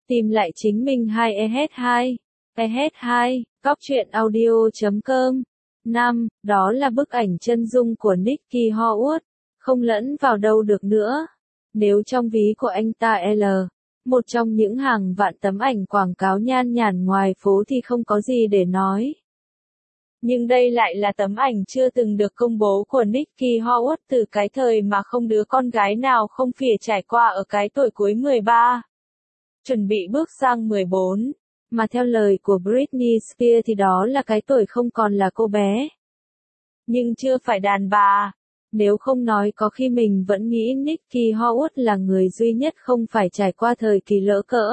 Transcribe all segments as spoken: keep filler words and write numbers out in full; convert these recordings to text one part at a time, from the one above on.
Tìm lại chính mình hai E H hai. E H hai, cóc truyện audio chấm com. năm. Đó là bức ảnh chân dung của Nicky Howard, không lẫn vào đâu được nữa. Nếu trong ví của anh ta L, một trong những hàng vạn tấm ảnh quảng cáo nhan nhản ngoài phố thì không có gì để nói. Nhưng đây lại là tấm ảnh chưa từng được công bố của Nicky Howard từ cái thời mà không đứa con gái nào không phìa trải qua ở cái tuổi cuối mười ba. Chuẩn bị bước sang mười bốn, mà theo lời của Britney Spears thì đó là cái tuổi không còn là cô bé, nhưng chưa phải đàn bà. Nếu không nói có khi mình vẫn nghĩ Nicky Howard là người duy nhất không phải trải qua thời kỳ lỡ cỡ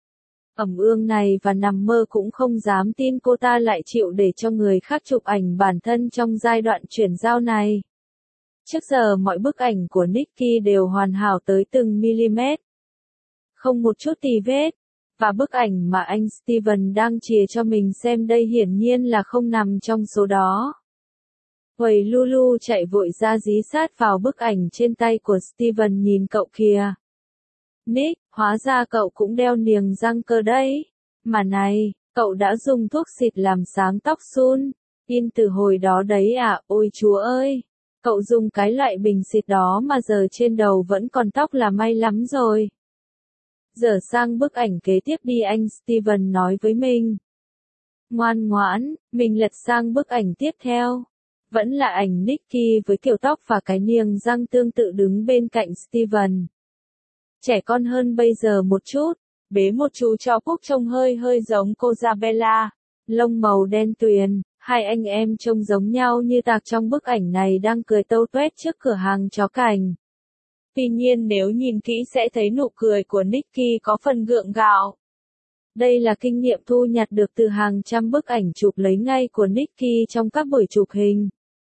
ẩm ương này, và nằm mơ cũng không dám tin cô ta lại chịu để cho người khác chụp ảnh bản thân trong giai đoạn chuyển giao này. Trước giờ mọi bức ảnh của Nicky đều hoàn hảo tới từng mm, không một chút tì vết, và bức ảnh mà anh Steven đang chìa cho mình xem đây hiển nhiên là không nằm trong số đó. Huầy Lulu chạy vội ra dí sát vào bức ảnh trên tay của Steven, nhìn cậu kìa. Nick, hóa ra cậu cũng đeo niềng răng cơ đấy. Mà này, cậu đã dùng thuốc xịt làm sáng tóc Sun In từ hồi đó đấy à? Ôi chúa ơi, cậu dùng cái loại bình xịt đó mà giờ trên đầu vẫn còn tóc là may lắm rồi. Giờ sang bức ảnh kế tiếp đi, anh Steven nói với mình. Ngoan ngoãn, mình lật sang bức ảnh tiếp theo. Vẫn là ảnh Nicky với kiểu tóc và cái niềng răng tương tự đứng bên cạnh Steven. Trẻ con hơn bây giờ một chút, bế một chú chó Phúc trông hơi hơi giống cô Isabella, lông màu đen tuyền. Hai anh em trông giống nhau như tạc trong bức ảnh này đang cười tâu tuét trước cửa hàng chó cảnh. Tuy nhiên nếu nhìn kỹ sẽ thấy nụ cười của Nicky có phần gượng gạo. Đây là kinh nghiệm thu nhặt được từ hàng trăm bức ảnh chụp lấy ngay của Nicky trong các buổi chụp hình.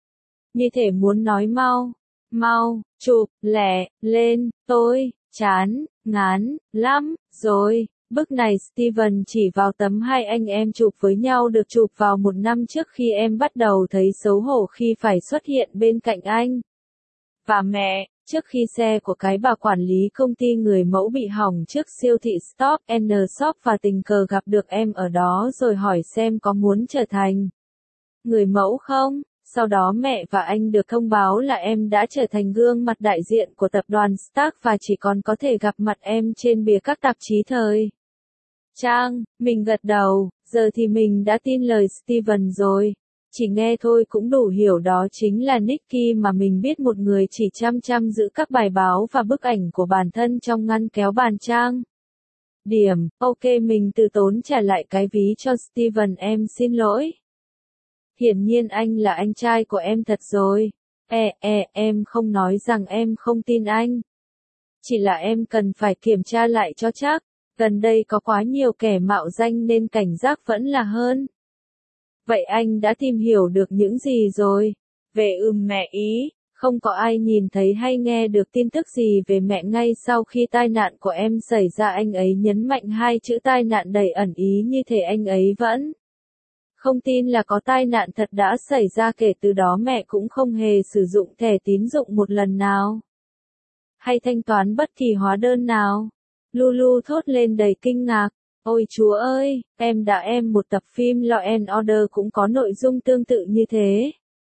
Như thể muốn nói mau, mau, chụp, lẹ, lên, tôi, chán, ngán, lắm, rồi. Bức này Steven chỉ vào tấm hai anh em chụp với nhau được chụp vào một năm trước khi em bắt đầu thấy xấu hổ khi phải xuất hiện bên cạnh anh. Và mẹ, trước khi xe của cái bà quản lý công ty người mẫu bị hỏng trước siêu thị Stop and Shop, và tình cờ gặp được em ở đó rồi hỏi xem có muốn trở thành người mẫu không. Sau đó mẹ và anh được thông báo là em đã trở thành gương mặt đại diện của tập đoàn Stark và chỉ còn có thể gặp mặt em trên bìa các tạp chí thời trang. Mình gật đầu, giờ thì mình đã tin lời Steven rồi. Chỉ nghe thôi cũng đủ hiểu đó chính là Nicky mà mình biết, một người chỉ chăm chăm giữ các bài báo và bức ảnh của bản thân trong ngăn kéo bàn trang điểm. Ok, mình từ tốn trả lại cái ví cho Steven, em xin lỗi. Hiển nhiên anh là anh trai của em thật rồi. E, e, em không nói rằng em không tin anh. Chỉ là em cần phải kiểm tra lại cho chắc. Gần đây có quá nhiều kẻ mạo danh nên cảnh giác vẫn là hơn. Vậy anh đã tìm hiểu được những gì rồi? Về ừm mẹ ý, không có ai nhìn thấy hay nghe được tin tức gì về mẹ ngay sau khi tai nạn của em xảy ra. Anh ấy nhấn mạnh hai chữ tai nạn đầy ẩn ý, như thể anh ấy vẫn không tin là có tai nạn thật đã xảy ra. Kể từ đó mẹ cũng không hề sử dụng thẻ tín dụng một lần nào, hay thanh toán bất kỳ hóa đơn nào. Lulu thốt lên đầy kinh ngạc. Ôi chúa ơi, em đã em một tập phim Law and Order cũng có nội dung tương tự như thế.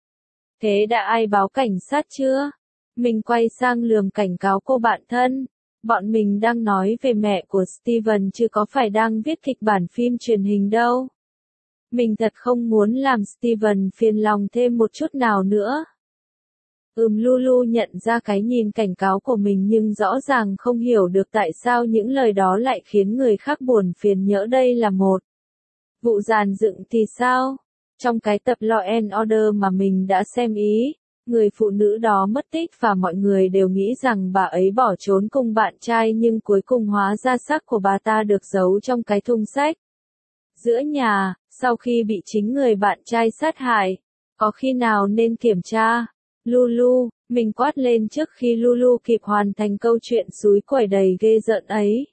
Thế đã ai báo cảnh sát chưa? Mình quay sang lườm cảnh cáo cô bạn thân. Bọn mình đang nói về mẹ của Steven chứ có phải đang viết kịch bản phim truyền hình đâu. Mình thật không muốn làm Steven phiền lòng thêm một chút nào nữa. Ừm, Lulu nhận ra cái nhìn cảnh cáo của mình nhưng rõ ràng không hiểu được tại sao những lời đó lại khiến người khác buồn phiền. Nhỡ đây là một vụ dàn dựng thì sao? Trong cái tập Law and Order mà mình đã xem ý, người phụ nữ đó mất tích và mọi người đều nghĩ rằng bà ấy bỏ trốn cùng bạn trai, nhưng cuối cùng hóa ra xác của bà ta được giấu trong cái thùng sách giữa nhà, sau khi bị chính người bạn trai sát hại. Có khi nào nên kiểm tra? Lulu, mình quát lên trước khi Lulu kịp hoàn thành câu chuyện xúi quẩy đầy ghê rợn ấy.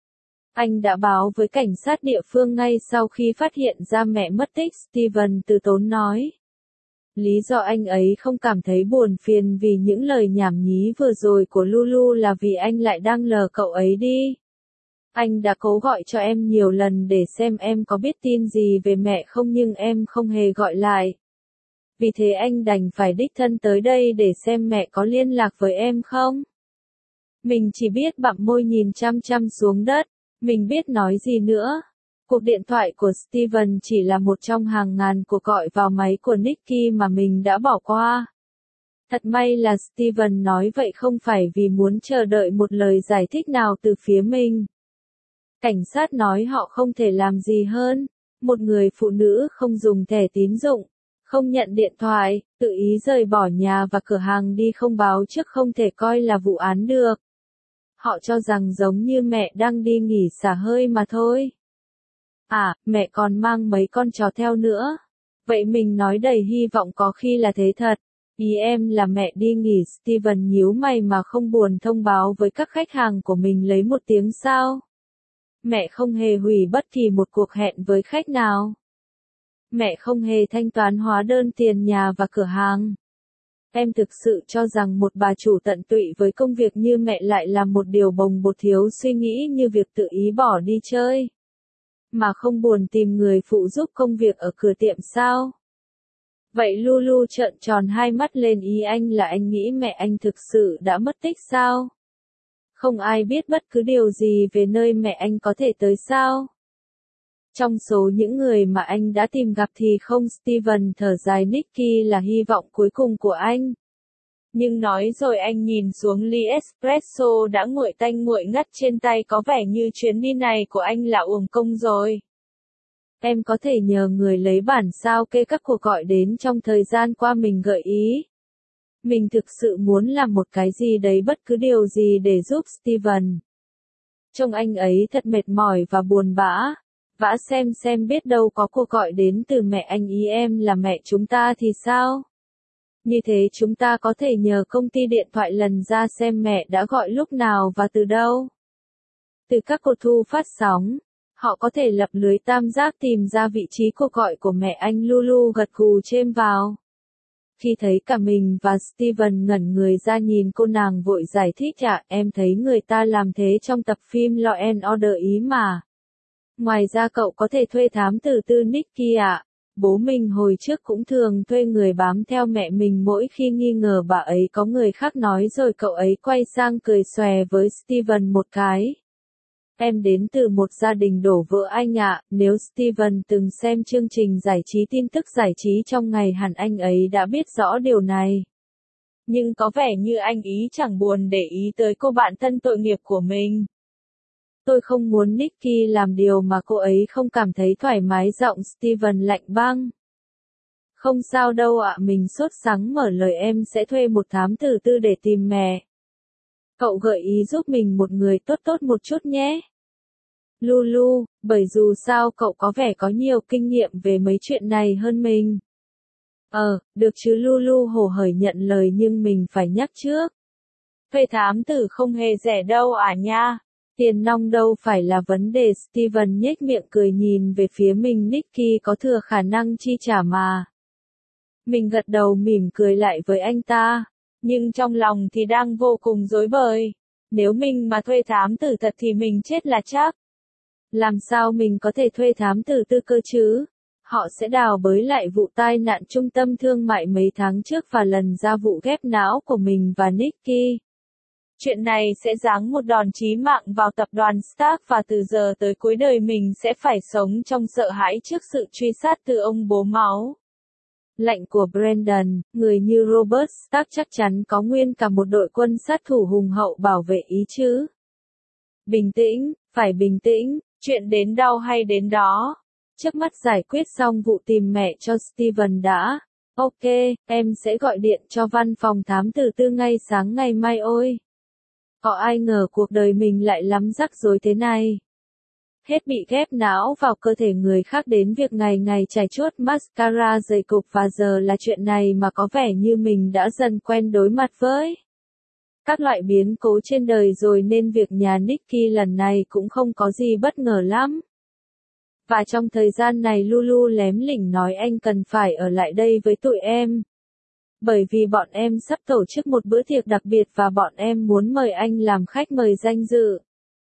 Anh đã báo với cảnh sát địa phương ngay sau khi phát hiện ra mẹ mất tích, Steven từ tốn nói. Lý do anh ấy không cảm thấy buồn phiền vì những lời nhảm nhí vừa rồi của Lulu là vì anh lại đang lờ cậu ấy đi. Anh đã cố gọi cho em nhiều lần để xem em có biết tin gì về mẹ không nhưng em không hề gọi lại. Vì thế anh đành phải đích thân tới đây để xem mẹ có liên lạc với em không. Mình chỉ biết bặm môi nhìn chăm chăm xuống đất, mình biết nói gì nữa. Cuộc điện thoại của Steven chỉ là một trong hàng ngàn cuộc gọi vào máy của Nicky mà mình đã bỏ qua. Thật may là Steven nói vậy không phải vì muốn chờ đợi một lời giải thích nào từ phía mình. Cảnh sát nói họ không thể làm gì hơn. Một người phụ nữ không dùng thẻ tín dụng, không nhận điện thoại, tự ý rời bỏ nhà và cửa hàng đi không báo trước không thể coi là vụ án được. Họ cho rằng giống như mẹ đang đi nghỉ xả hơi mà thôi. À, mẹ còn mang mấy con chó theo nữa. Vậy mình nói đầy hy vọng có khi là thế thật. Ý em là mẹ đi nghỉ. Steven nhíu mày mà không buồn thông báo với các khách hàng của mình lấy một tiếng sao. Mẹ không hề hủy bất kỳ một cuộc hẹn với khách nào. Mẹ không hề thanh toán hóa đơn tiền nhà và cửa hàng. Em thực sự cho rằng một bà chủ tận tụy với công việc như mẹ lại là một điều bồng bột thiếu suy nghĩ như việc tự ý bỏ đi chơi. Mà không buồn tìm người phụ giúp công việc ở cửa tiệm sao? Vậy Lulu trợn tròn hai mắt lên ý anh là anh nghĩ mẹ anh thực sự đã mất tích sao? Không ai biết bất cứ điều gì về nơi mẹ anh có thể tới sao? Trong số những người mà anh đã tìm gặp thì không Steven thở dài Nicky là hy vọng cuối cùng của anh. Nhưng nói rồi anh nhìn xuống ly espresso đã nguội tanh nguội ngắt trên tay có vẻ như chuyến đi này của anh là uổng công rồi. Em có thể nhờ người lấy bản sao kê các cuộc gọi đến trong thời gian qua mình gợi ý. Mình thực sự muốn làm một cái gì đấy bất cứ điều gì để giúp Steven. Trông anh ấy thật mệt mỏi và buồn bã. Vã xem xem biết đâu có cuộc gọi đến từ mẹ anh ý em là mẹ chúng ta thì sao? Như thế chúng ta có thể nhờ công ty điện thoại lần ra xem mẹ đã gọi lúc nào và từ đâu. Từ các cuộc thu phát sóng, họ có thể lập lưới tam giác tìm ra vị trí cuộc gọi của mẹ anh. Lulu gật gù chêm vào. Khi thấy cả mình và Steven ngẩn người ra nhìn cô nàng vội giải thích ạ, à, em thấy người ta làm thế trong tập phim Law and Order ý mà. Ngoài ra cậu có thể thuê thám tử tư Nicky ạ. À. Bố mình hồi trước cũng thường thuê người bám theo mẹ mình mỗi khi nghi ngờ bà ấy có người khác nói rồi cậu ấy quay sang cười xòe với Steven một cái. Em đến từ một gia đình đổ vỡ anh ạ, nếu Steven từng xem chương trình giải trí tin tức giải trí trong ngày hẳn anh ấy đã biết rõ điều này. Nhưng có vẻ như anh ý chẳng buồn để ý tới cô bạn thân tội nghiệp của mình. Tôi không muốn Nicky làm điều mà cô ấy không cảm thấy thoải mái giọng Steven lạnh băng. Không sao đâu ạ, mình sốt sắng mở lời em sẽ thuê một thám tử tư để tìm mẹ. Cậu gợi ý giúp mình một người tốt tốt một chút nhé. Lulu, bởi dù sao cậu có vẻ có nhiều kinh nghiệm về mấy chuyện này hơn mình. Ờ, được chứ Lulu hổ hởi nhận lời nhưng mình phải nhắc trước. Thuê thám tử không hề rẻ đâu à nha. Tiền nong đâu phải là vấn đề. Steven nhếch miệng cười nhìn về phía mình. Nicky có thừa khả năng chi trả mà. Mình gật đầu mỉm cười lại với anh ta. Nhưng trong lòng thì đang vô cùng rối bời. Nếu mình mà thuê thám tử thật thì mình chết là chắc. Làm sao mình có thể thuê thám tử tư cơ chứ? Họ sẽ đào bới lại vụ tai nạn trung tâm thương mại mấy tháng trước và lần ra vụ ghép não của mình và Nicky. Chuyện này sẽ giáng một đòn chí mạng vào tập đoàn Stark và từ giờ tới cuối đời mình sẽ phải sống trong sợ hãi trước sự truy sát từ ông bố máu lạnh của Brandon. Người như Robert Stark chắc chắn có nguyên cả một đội quân sát thủ hùng hậu bảo vệ ý chứ. Bình tĩnh, phải bình tĩnh, chuyện đến đâu hay đến đó. Trước mắt giải quyết xong vụ tìm mẹ cho Steven đã. Ok, em sẽ gọi điện cho văn phòng thám tử tư ngay sáng ngày mai ôi. Có ai ngờ cuộc đời mình lại lắm rắc rối thế này. Hết bị ghép não vào cơ thể người khác đến việc ngày ngày chải chuốt mascara dày cục và giờ là chuyện này mà có vẻ như mình đã dần quen đối mặt với. Các loại biến cố trên đời rồi nên việc nhà Nicky lần này cũng không có gì bất ngờ lắm. Và trong thời gian này Lulu lém lỉnh nói anh cần phải ở lại đây với tụi em. Bởi vì bọn em sắp tổ chức một bữa tiệc đặc biệt và bọn em muốn mời anh làm khách mời danh dự.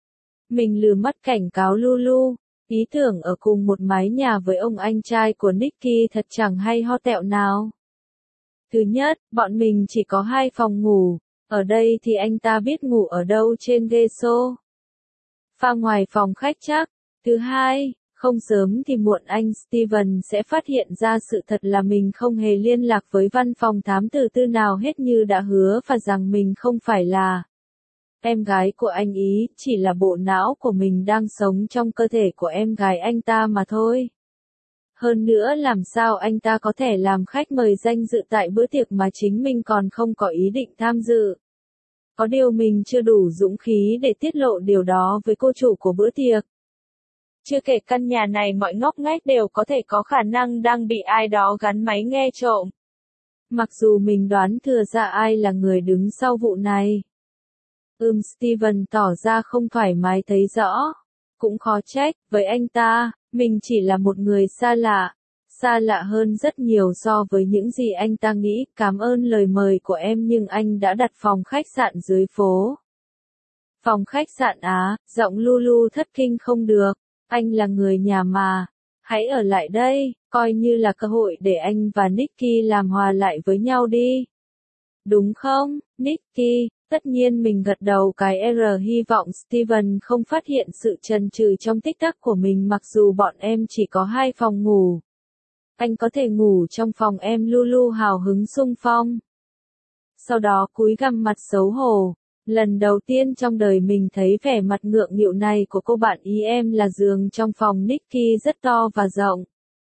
Mình lừa mắt cảnh cáo Lulu, ý tưởng ở cùng một mái nhà với ông anh trai của Nicky thật chẳng hay ho tẹo nào. Thứ nhất, bọn mình chỉ có hai phòng ngủ, ở đây thì anh ta biết ngủ ở đâu trên ghế xô pha ngoài phòng khách chắc. Thứ hai, không sớm thì muộn anh Steven sẽ phát hiện ra sự thật là mình không hề liên lạc với văn phòng thám tử tư nào hết như đã hứa và rằng mình không phải là em gái của anh ý, chỉ là bộ não của mình đang sống trong cơ thể của em gái anh ta mà thôi. Hơn nữa làm sao anh ta có thể làm khách mời danh dự tại bữa tiệc mà chính mình còn không có ý định tham dự. Có điều mình chưa đủ dũng khí để tiết lộ điều đó với cô chủ của bữa tiệc. Chưa kể căn nhà này mọi ngóc ngách đều có thể có khả năng đang bị ai đó gắn máy nghe trộm. Mặc dù mình đoán thừa ra ai là người đứng sau vụ này. Ừm Steven tỏ ra không thoải mái thấy rõ. Cũng khó trách, với anh ta, mình chỉ là một người xa lạ. Xa lạ hơn rất nhiều so với những gì anh ta nghĩ. Cảm ơn lời mời của em nhưng anh đã đặt phòng khách sạn dưới phố. Phòng khách sạn á, giọng Lulu thất kinh không được. Anh là người nhà mà. Hãy ở lại đây, coi như là cơ hội để anh và Nicky làm hòa lại với nhau đi. Đúng không, Nicky? Tất nhiên mình gật đầu cái R hy vọng Steven không phát hiện sự chần chừ trong tích tắc của mình mặc dù bọn em chỉ có hai phòng ngủ. Anh có thể ngủ trong phòng em Lulu hào hứng xung phong. Sau đó cúi gằm mặt xấu hổ. Lần đầu tiên trong đời mình thấy vẻ mặt ngượng nghịu này của cô bạn ý em là giường trong phòng Nicky rất to và rộng.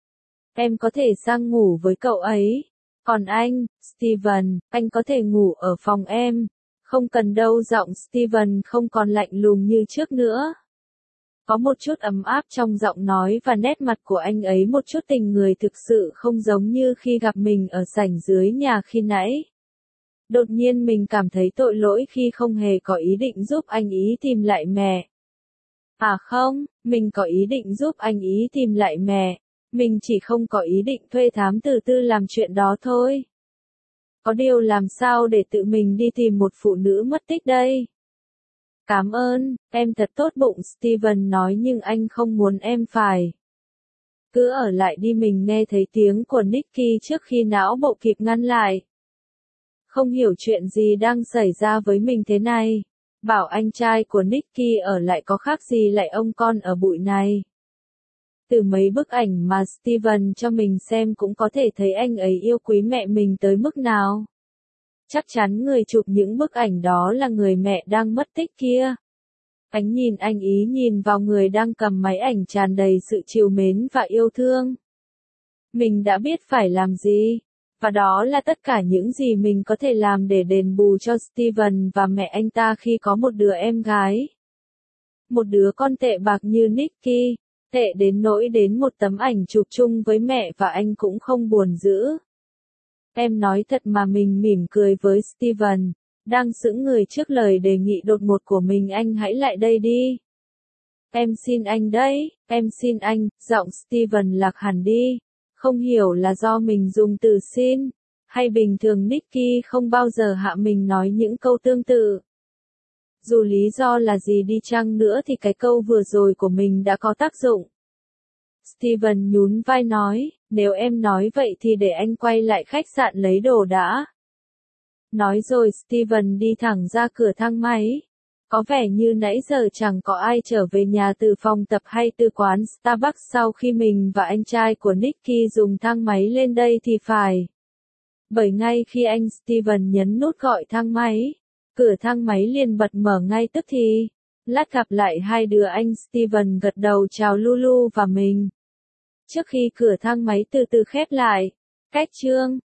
Em có thể sang ngủ với cậu ấy. Còn anh, Steven, anh có thể ngủ ở phòng em. Không cần đâu giọng Steven không còn lạnh lùng như trước nữa. Có một chút ấm áp trong giọng nói và nét mặt của anh ấy một chút tình người thực sự không giống như khi gặp mình ở sảnh dưới nhà khi nãy. Đột nhiên mình cảm thấy tội lỗi khi không hề có ý định giúp anh ý tìm lại mẹ. À không, mình có ý định giúp anh ý tìm lại mẹ. Mình chỉ không có ý định thuê thám tử tư làm chuyện đó thôi. Có điều làm sao để tự mình đi tìm một phụ nữ mất tích đây? Cảm ơn, em thật tốt bụng Steven nói nhưng anh không muốn em phải. Cứ ở lại đi mình nghe thấy tiếng của Nicky trước khi não bộ kịp ngăn lại. Không hiểu chuyện gì đang xảy ra với mình thế này. Bảo anh trai của Nicky ở lại có khác gì lại ông con ở bụi này. Từ mấy bức ảnh mà Steven cho mình xem cũng có thể thấy anh ấy yêu quý mẹ mình tới mức nào. Chắc chắn người chụp những bức ảnh đó là người mẹ đang mất tích kia. Ánh nhìn anh ý nhìn vào người đang cầm máy ảnh tràn đầy sự trìu mến và yêu thương. Mình đã biết phải làm gì. Và đó là tất cả những gì mình có thể làm để đền bù cho Steven và mẹ anh ta khi có một đứa em gái. Một đứa con tệ bạc như Nicky, tệ đến nỗi đến một tấm ảnh chụp chung với mẹ và anh cũng không buồn giữ. Em nói thật mà mình mỉm cười với Steven, đang sững người trước lời đề nghị đột ngột của mình anh hãy lại đây đi. Em xin anh đấy, em xin anh, giọng Steven lạc hẳn đi. Không hiểu là do mình dùng từ xin, hay bình thường Nicky không bao giờ hạ mình nói những câu tương tự. Dù lý do là gì đi chăng nữa thì cái câu vừa rồi của mình đã có tác dụng. Steven nhún vai nói, nếu em nói vậy thì để anh quay lại khách sạn lấy đồ đã. Nói rồi Steven đi thẳng ra cửa thang máy. Có vẻ như nãy giờ chẳng có ai trở về nhà từ phòng tập hay từ quán Starbucks sau khi mình và anh trai của Nicky dùng thang máy lên đây thì phải. Bởi ngay khi anh Steven nhấn nút gọi thang máy, cửa thang máy liền bật mở ngay tức thì. Lát gặp lại hai đứa anh Steven gật đầu chào Lulu và mình. Trước khi cửa thang máy từ từ khép lại, cách chương